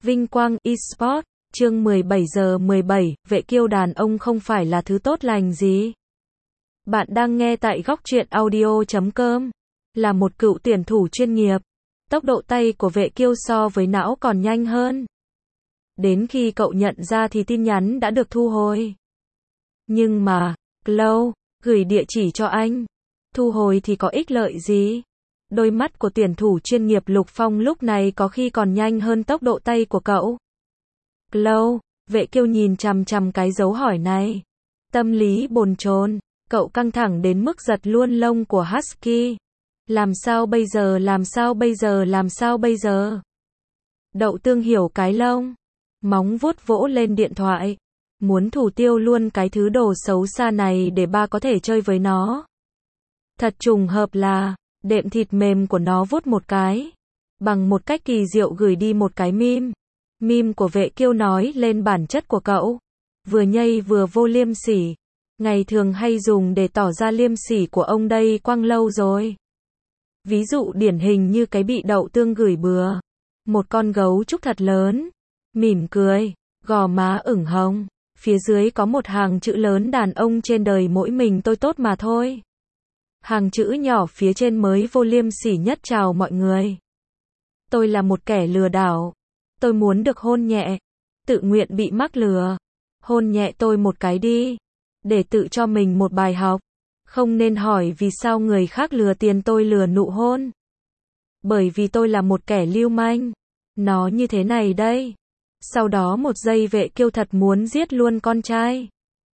Vinh Quang Esports, chương 17:17, vệ kiêu đàn ông không phải là thứ tốt lành gì. Bạn đang nghe tại góc truyện audio.com. Là một cựu tuyển thủ chuyên nghiệp, tốc độ tay của vệ kiêu so với não còn nhanh hơn. Đến khi cậu nhận ra thì tin nhắn đã được thu hồi. Nhưng mà, Chloe, gửi địa chỉ cho anh. Thu hồi thì có ích lợi gì? Đôi mắt của tuyển thủ chuyên nghiệp Lục Phong lúc này có khi còn nhanh hơn tốc độ tay của cậu. Chloe, vệ kiêu nhìn chằm chằm cái dấu hỏi này. Tâm lý bồn chồn, cậu căng thẳng đến mức giật luôn lông của Husky. Làm sao bây giờ, làm sao bây giờ, làm sao bây giờ? Đậu tương hiểu cái lông. Móng vuốt vỗ lên điện thoại. Muốn thủ tiêu luôn cái thứ đồ xấu xa này để ba có thể chơi với nó. Thật trùng hợp là, đệm thịt mềm của nó vuốt một cái. Bằng một cách kỳ diệu gửi đi một cái meme. Meme của vệ kiêu nói lên bản chất của cậu. Vừa nhây vừa vô liêm sỉ. Ngày thường hay dùng để tỏ ra liêm sỉ của ông đây quăng lâu rồi. Ví dụ điển hình như cái bị đậu tương gửi bừa. Một con gấu trúc thật lớn. Mỉm cười, gò má ửng hồng. Phía dưới có một hàng chữ lớn đàn ông trên đời mỗi mình tôi tốt mà thôi. Hàng chữ nhỏ phía trên mới vô liêm sỉ nhất chào mọi người. Tôi là một kẻ lừa đảo. Tôi muốn được hôn nhẹ. Tự nguyện bị mắc lừa. Hôn nhẹ tôi một cái đi. Để tự cho mình một bài học. Không nên hỏi vì sao người khác lừa tiền tôi lừa nụ hôn. Bởi vì tôi là một kẻ lưu manh. Nó như thế này đây. Sau đó một giây vệ kiêu thật muốn giết luôn con trai.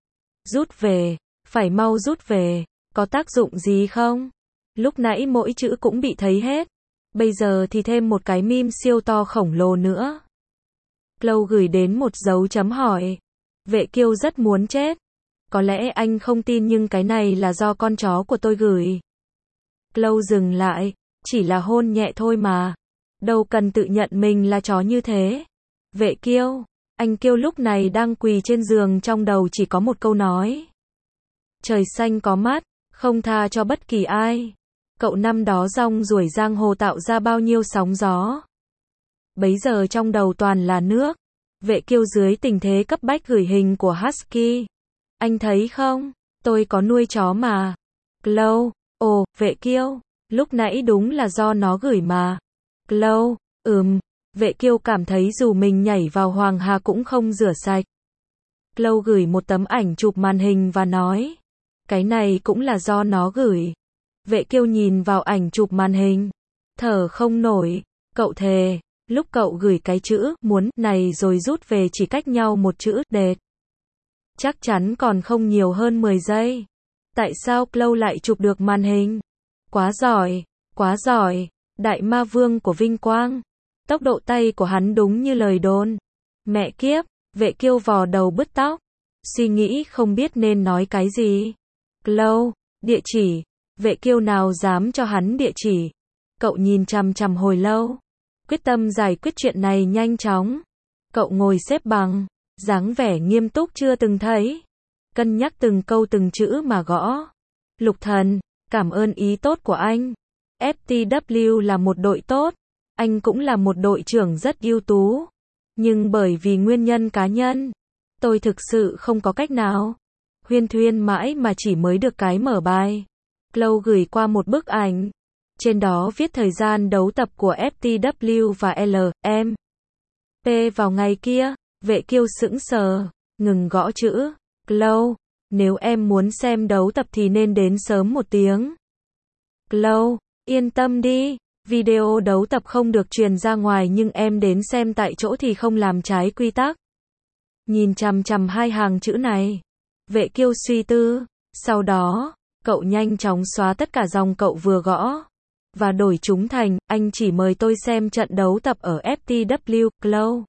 Rút về. Phải mau rút về. Có tác dụng gì không? Lúc nãy mỗi chữ cũng bị thấy hết. Bây giờ thì thêm một cái meme siêu to khổng lồ nữa. Chloe gửi đến một dấu chấm hỏi. Vệ kiêu rất muốn chết. Có lẽ anh không tin nhưng cái này là do con chó của tôi gửi. Chloe dừng lại. Chỉ là hôn nhẹ thôi mà. Đâu cần tự nhận mình là chó như thế. Vệ kiêu. Anh kiêu lúc này đang quỳ trên giường trong đầu chỉ có một câu nói. Trời xanh có mắt. Không tha cho bất kỳ ai. Cậu năm đó rong ruổi giang hồ tạo ra bao nhiêu sóng gió. Bấy giờ trong đầu toàn là nước. Vệ kiêu dưới tình thế cấp bách gửi hình của Husky. Anh thấy không? Tôi có nuôi chó mà. Chloe. Ồ, vệ kiêu. Lúc nãy đúng là do nó gửi mà. Chloe. Vệ kiêu cảm thấy dù mình nhảy vào Hoàng Hà cũng không rửa sạch. Chloe gửi một tấm ảnh chụp màn hình và nói. Cái này cũng là do nó gửi. Vệ kiêu nhìn vào ảnh chụp màn hình. Thở không nổi. Cậu thề. Lúc cậu gửi cái chữ muốn này rồi rút về chỉ cách nhau một chữ đệt. Chắc chắn còn không nhiều hơn 10 giây. Tại sao Chloe lại chụp được màn hình? Quá giỏi. Quá giỏi. Đại ma vương của Vinh Quang. Tốc độ tay của hắn đúng như lời đồn. Mẹ kiếp. Vệ kiêu vò đầu bứt tóc. Suy nghĩ không biết nên nói cái gì. Chloe. Địa chỉ. Vệ kiêu nào dám cho hắn địa chỉ. Cậu nhìn chằm chằm hồi lâu. Quyết tâm giải quyết chuyện này nhanh chóng. Cậu ngồi xếp bằng. Dáng vẻ nghiêm túc chưa từng thấy. Cân nhắc từng câu từng chữ mà gõ. Lục thần. Cảm ơn ý tốt của anh. FTW là một đội tốt. Anh cũng là một đội trưởng rất ưu tú. Nhưng bởi vì nguyên nhân cá nhân. Tôi thực sự không có cách nào. Huyên thuyên mãi mà chỉ mới được cái mở bài. Chloe gửi qua một bức ảnh. Trên đó viết thời gian đấu tập của FTW và LM P vào ngày kia. Vệ kiêu sững sờ. Ngừng gõ chữ. Chloe. Nếu em muốn xem đấu tập thì nên đến sớm một tiếng. Chloe. Yên tâm đi. Video đấu tập không được truyền ra ngoài nhưng em đến xem tại chỗ thì không làm trái quy tắc. Nhìn chằm chằm hai hàng chữ này. Vệ kiêu suy tư. Sau đó, cậu nhanh chóng xóa tất cả dòng cậu vừa gõ. Và đổi chúng thành, anh chỉ mời tôi xem trận đấu tập ở FTW, Chloe.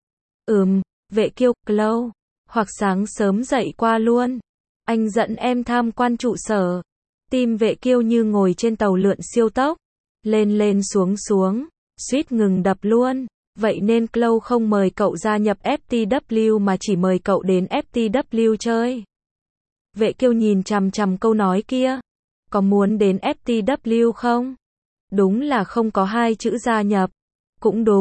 Vệ kiêu, Chloe. Hoặc sáng sớm dậy qua luôn. Anh dẫn em tham quan trụ sở. Tim vệ kiêu như ngồi trên tàu lượn siêu tốc. Lên lên xuống xuống. Suýt ngừng đập luôn. Vậy nên Chloe không mời cậu gia nhập FTW mà chỉ mời cậu đến FTW chơi. Vệ kiêu nhìn chằm chằm câu nói kia. Có muốn đến FTW không? Đúng là không có hai chữ gia nhập. Cũng đúng.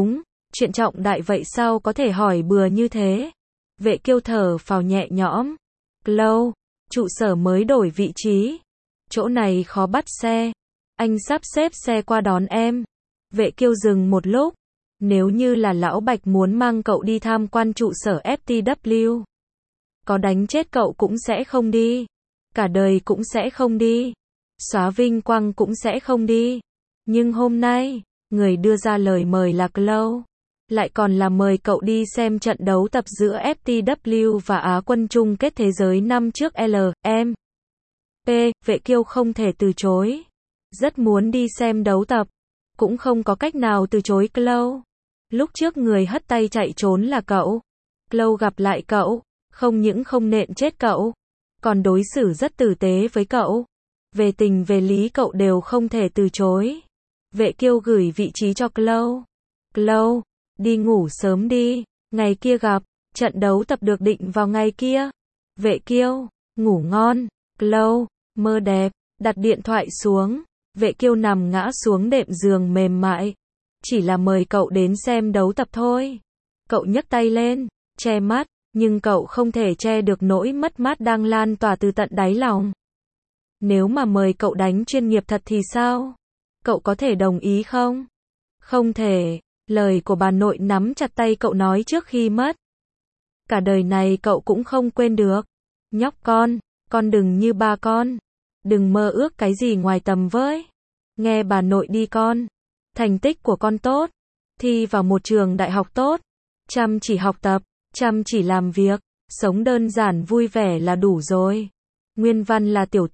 Chuyện trọng đại vậy sao có thể hỏi bừa như thế? Vệ Kiêu thở phào nhẹ nhõm. Cloud, trụ sở mới đổi vị trí. Chỗ này khó bắt xe. Anh sắp xếp xe qua đón em. Vệ Kiêu dừng một lúc. Nếu như là lão Bạch muốn mang cậu đi tham quan trụ sở FTW, có đánh chết cậu cũng sẽ không đi. Cả đời cũng sẽ không đi. Xóa vinh quang cũng sẽ không đi. Nhưng hôm nay, người đưa ra lời mời là Cloud. Lại còn là mời cậu đi xem trận đấu tập giữa FTW và Á quân chung kết thế giới năm trước LM. Vệ Kiêu không thể từ chối. Rất muốn đi xem đấu tập. Cũng không có cách nào từ chối Cloud. Lúc trước người hất tay chạy trốn là cậu. Cloud gặp lại cậu. Không những không nện chết cậu. Còn đối xử rất tử tế với cậu. Về tình về lý cậu đều không thể từ chối. Vệ Kiêu gửi vị trí cho Cloud. Cloud, đi ngủ sớm đi. Ngày kia gặp. Trận đấu tập được định vào ngày kia. Vệ Kiêu, ngủ ngon. Cloud, mơ đẹp. Đặt điện thoại xuống. Vệ Kiêu nằm ngã xuống đệm giường mềm mại. Chỉ là mời cậu đến xem đấu tập thôi. Cậu nhấc tay lên, che mắt, nhưng cậu không thể che được nỗi mất mát đang lan tỏa từ tận đáy lòng. Nếu mà mời cậu đánh chuyên nghiệp thật thì sao? Cậu có thể đồng ý không? Không thể, lời của bà nội nắm chặt tay cậu nói trước khi mất. Cả đời này cậu cũng không quên được. Nhóc con đừng như ba con. Đừng mơ ước cái gì ngoài tầm với. Nghe bà nội đi con. Thành tích của con tốt. Thi vào một trường đại học tốt. Chăm chỉ học tập. Chăm chỉ làm việc. Sống đơn giản vui vẻ là đủ rồi. Nguyên văn là tiểu,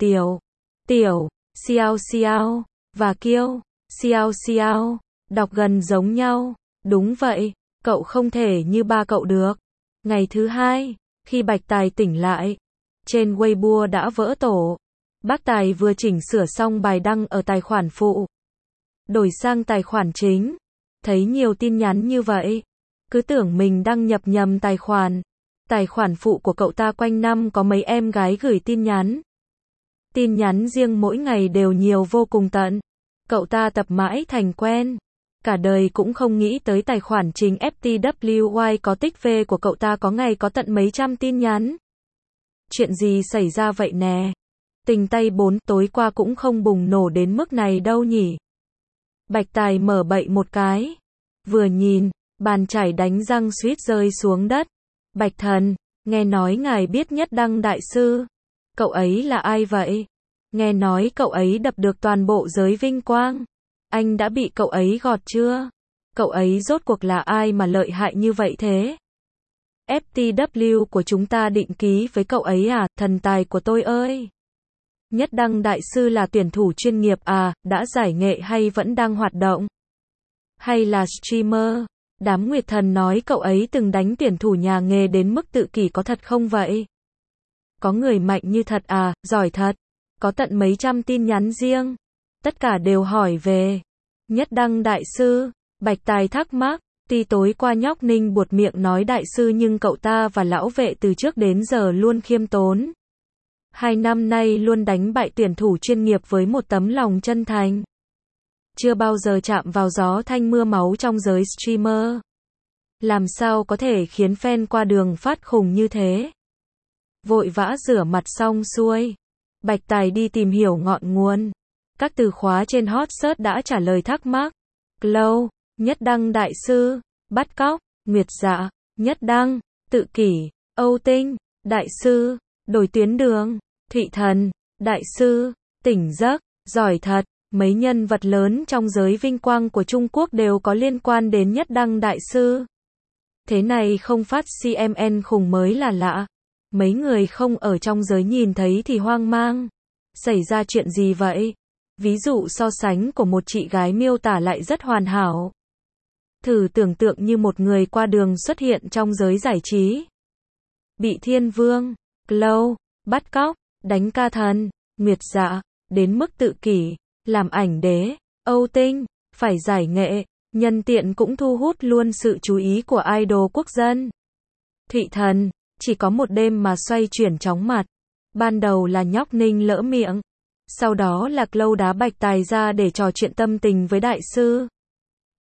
xiao xiao, và kiêu, xiao xiao. Đọc gần giống nhau. Đúng vậy, cậu không thể như ba cậu được. Ngày thứ hai, khi Bạch Tài tỉnh lại, trên Weibo đã vỡ tổ. Bác Tài vừa chỉnh sửa xong bài đăng ở tài khoản phụ. Đổi sang tài khoản chính. Thấy nhiều tin nhắn như vậy. Cứ tưởng mình đăng nhập nhầm tài khoản. Tài khoản phụ của cậu ta quanh năm có mấy em gái gửi tin nhắn. Tin nhắn riêng mỗi ngày đều nhiều vô cùng tận. Cậu ta tập mãi thành quen. Cả đời cũng không nghĩ tới tài khoản chính FTWY có tích V của cậu ta có ngày có tận mấy trăm tin nhắn. Chuyện gì xảy ra vậy nè? Tình tay 4 tối qua cũng không bùng nổ đến mức này đâu nhỉ. Bạch Tài mở bậy một cái. Vừa nhìn, bàn chải đánh răng suýt rơi xuống đất. Bạch thần, nghe nói ngài biết Nhất Đăng đại sư. Cậu ấy là ai vậy? Nghe nói cậu ấy đập được toàn bộ giới vinh quang. Anh đã bị cậu ấy gọt chưa? Cậu ấy rốt cuộc là ai mà lợi hại như vậy thế? FTW của chúng ta định ký với cậu ấy à, thần tài của tôi ơi. Nhất Đăng đại sư là tuyển thủ chuyên nghiệp à, đã giải nghệ hay vẫn đang hoạt động? Hay là streamer? Đám Nguyệt Thần nói cậu ấy từng đánh tuyển thủ nhà nghề đến mức tự kỷ, có thật không vậy? Có người mạnh như thật à, giỏi thật. Có tận mấy trăm tin nhắn riêng. Tất cả đều hỏi về Nhất Đăng đại sư. Bạch Tài thắc mắc. Tuy tối qua nhóc Ninh buột miệng nói đại sư nhưng cậu ta và lão Vệ từ trước đến giờ luôn khiêm tốn. 2 năm nay luôn đánh bại tuyển thủ chuyên nghiệp với một tấm lòng chân thành. Chưa bao giờ chạm vào gió thanh mưa máu trong giới streamer. Làm sao có thể khiến fan qua đường phát khùng như thế? Vội vã rửa mặt xong xuôi. Bạch Tài đi tìm hiểu ngọn nguồn. Các từ khóa trên hot search đã trả lời thắc mắc. Cloud, Nhất Đăng đại sư, bắt cóc, Nguyệt Dạ, Nhất Đăng, tự kỷ, Âu Tinh, đại sư, đổi tuyến đường, Thụy Thần, đại sư, tỉnh giấc, giỏi thật. Mấy nhân vật lớn trong giới vinh quang của Trung Quốc đều có liên quan đến Nhất Đăng đại sư. Thế này không phát CMN khủng mới là lạ. Mấy người không ở trong giới nhìn thấy thì hoang mang. Xảy ra chuyện gì vậy? Ví dụ so sánh của một chị gái miêu tả lại rất hoàn hảo. Thử tưởng tượng như một người qua đường xuất hiện trong giới giải trí. Bị Thiên Vương, Cloud, bắt cóc, đánh ca thần, Nguyệt Dạ, đến mức tự kỷ, làm ảnh đế, Âu Tinh, phải giải nghệ, nhân tiện cũng thu hút luôn sự chú ý của idol quốc dân. Thụy Thần, chỉ có một đêm mà xoay chuyển chóng mặt. Ban đầu là nhóc Ninh lỡ miệng. Sau đó là Cloud đá Bạch Tài ra để trò chuyện tâm tình với đại sư.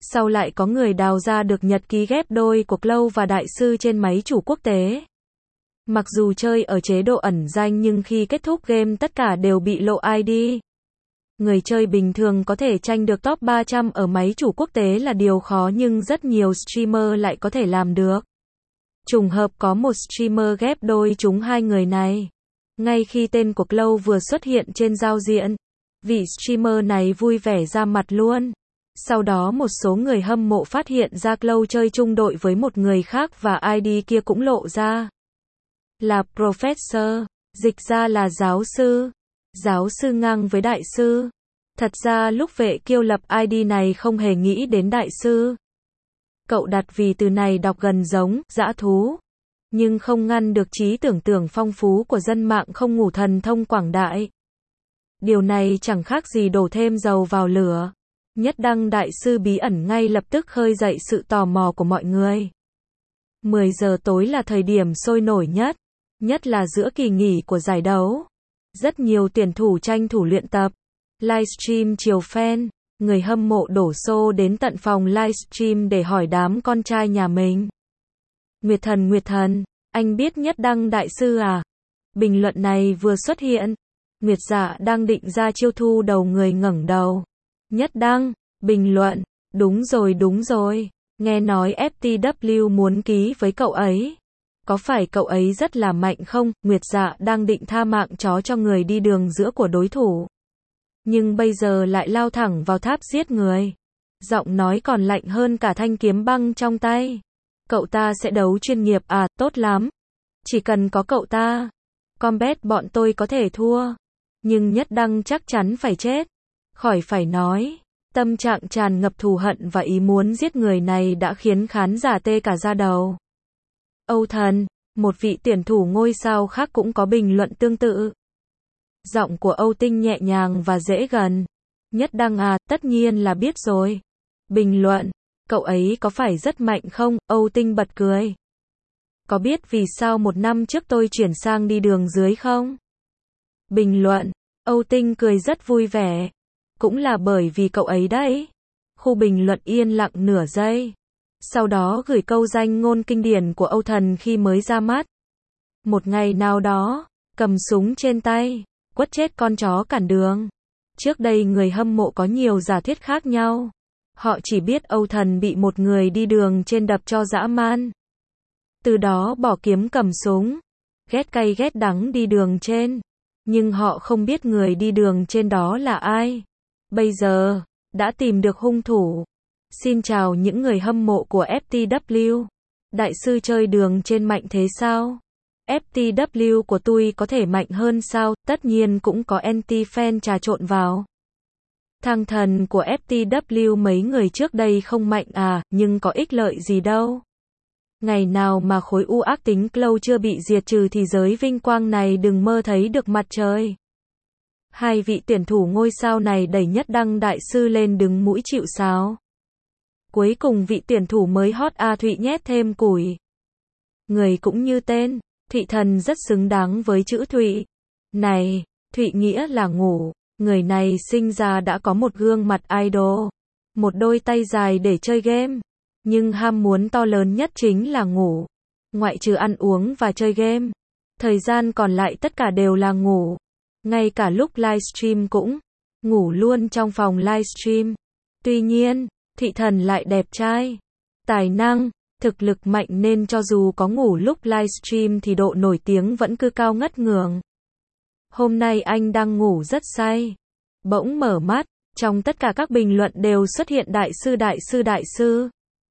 Sau lại có người đào ra được nhật ký ghép đôi của Clow và đại sư trên máy chủ quốc tế. Mặc dù chơi ở chế độ ẩn danh nhưng khi kết thúc game tất cả đều bị lộ ID. Người chơi bình thường có thể tranh được top 300 ở máy chủ quốc tế là điều khó nhưng rất nhiều streamer lại có thể làm được. Trùng hợp có một streamer ghép đôi trúng hai người này. Ngay khi tên của Clow vừa xuất hiện trên giao diện, vị streamer này vui vẻ ra mặt luôn. Sau đó một số người hâm mộ phát hiện ra Clow chơi chung đội với một người khác và ID kia cũng lộ ra là Professor, dịch ra là giáo sư. Giáo sư ngang với đại sư. Thật ra lúc Vệ Kiêu lập ID này không hề nghĩ đến đại sư. Cậu đặt vì từ này đọc gần giống dã thú, nhưng không ngăn được trí tưởng tượng phong phú của dân mạng không ngủ thần thông quảng đại. Điều này chẳng khác gì đổ thêm dầu vào lửa. Nhất đăng đại sư bí ẩn ngay lập tức khơi dậy sự tò mò của mọi người. 10 giờ tối là thời điểm sôi nổi nhất là giữa kỳ nghỉ của giải đấu. Rất nhiều tuyển thủ tranh thủ luyện tập. Livestream chiều fan, người hâm mộ đổ xô đến tận phòng livestream để hỏi đám con trai nhà mình. Nguyệt thần, anh biết nhất đăng đại sư à? Bình luận này vừa xuất hiện, Nguyệt Dạ đang định ra chiêu thu đầu người ngẩng đầu. Nhất đăng, bình luận, đúng rồi, nghe nói FTW muốn ký với cậu ấy. Có phải cậu ấy rất là mạnh không? Nguyệt Dạ đang định tha mạng chó cho người đi đường giữa của đối thủ. Nhưng bây giờ lại lao thẳng vào tháp giết người. Giọng nói còn lạnh hơn cả thanh kiếm băng trong tay. Cậu ta sẽ đấu chuyên nghiệp à, tốt lắm. Chỉ cần có cậu ta, combat bọn tôi có thể thua. Nhưng nhất đăng chắc chắn phải chết. Khỏi phải nói, tâm trạng tràn ngập thù hận và ý muốn giết người này đã khiến khán giả tê cả da đầu. Âu Thần, một vị tuyển thủ ngôi sao khác cũng có bình luận tương tự. Giọng của Âu Tinh nhẹ nhàng và dễ gần. Nhất đăng à, tất nhiên là biết rồi. Bình luận, cậu ấy có phải rất mạnh không? Âu Tinh bật cười. Có biết vì sao một năm trước tôi chuyển sang đi đường dưới không? Bình luận, Âu Tinh cười rất vui vẻ. Cũng là bởi vì cậu ấy đấy. Khu bình luận yên lặng nửa giây. Sau đó gửi câu danh ngôn kinh điển của Âu Thần khi mới ra mắt. Một ngày nào đó, cầm súng trên tay, quất chết con chó cản đường. Trước đây người hâm mộ có nhiều giả thuyết khác nhau. Họ chỉ biết Âu Thần bị một người đi đường trên đập cho dã man. Từ đó bỏ kiếm cầm súng. Ghét cay ghét đắng đi đường trên. Nhưng họ không biết người đi đường trên đó là ai. Bây giờ, đã tìm được hung thủ. Xin chào những người hâm mộ của FTW. Đại sư chơi đường trên mạnh thế sao? FTW của tôi có thể mạnh hơn sao? Tất nhiên cũng có anti-fan trà trộn vào. Thằng thần của FTW mấy người trước đây không mạnh à, nhưng có ích lợi gì đâu. Ngày nào mà khối u ác tính Clow chưa bị diệt trừ thì giới vinh quang này đừng mơ thấy được mặt trời. Hai vị tuyển thủ ngôi sao này đẩy nhất đăng đại sư lên đứng mũi chịu sáo. Cuối cùng vị tuyển thủ mới hot A Thụy nhét thêm củi. Người cũng như tên, Thụy thần rất xứng đáng với chữ Thụy. Này, Thụy nghĩa là ngủ. Người này sinh ra đã có một gương mặt idol, một đôi tay dài để chơi game. Nhưng ham muốn to lớn nhất chính là ngủ. Ngoại trừ ăn uống và chơi game, thời gian còn lại tất cả đều là ngủ. Ngay cả lúc livestream cũng ngủ luôn trong phòng livestream. Tuy nhiên, Thụy thần lại đẹp trai, tài năng, thực lực mạnh nên cho dù có ngủ lúc livestream thì độ nổi tiếng vẫn cứ cao ngất ngường. Hôm nay anh đang ngủ rất say. Bỗng mở mắt, trong tất cả các bình luận đều xuất hiện đại sư.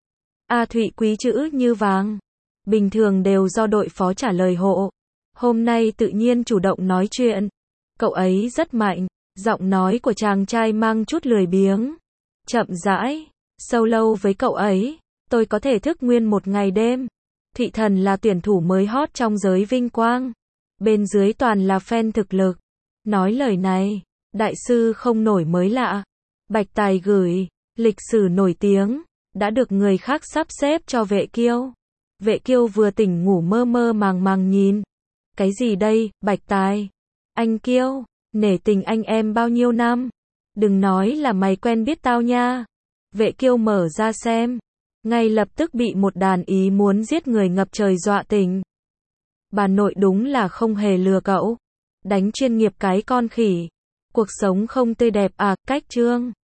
A Thụy quý chữ như vàng. Bình thường đều do đội phó trả lời hộ. Hôm nay tự nhiên chủ động nói chuyện. Cậu ấy rất mạnh. Giọng nói của chàng trai mang chút lười biếng. Chậm rãi, solo với cậu ấy, tôi có thể thức nguyên một ngày đêm. Thụy thần là tuyển thủ mới hot trong giới vinh quang. Bên dưới toàn là fan thực lực. Nói lời này, đại sư không nổi mới lạ. Bạch Tài gửi, lịch sử nổi tiếng, đã được người khác sắp xếp cho Vệ Kiêu. Vệ Kiêu vừa tỉnh ngủ mơ mơ màng màng nhìn. Cái gì đây, Bạch Tài? Anh Kiêu, nể tình anh em bao nhiêu năm? Đừng nói là mày quen biết tao nha. Vệ Kiêu mở ra xem, ngay lập tức bị một đàn ý muốn giết người ngập trời dọa tỉnh. Bà nội đúng là không hề lừa cậu. Đánh chuyên nghiệp cái con khỉ. Cuộc sống không tươi đẹp à, cách chương.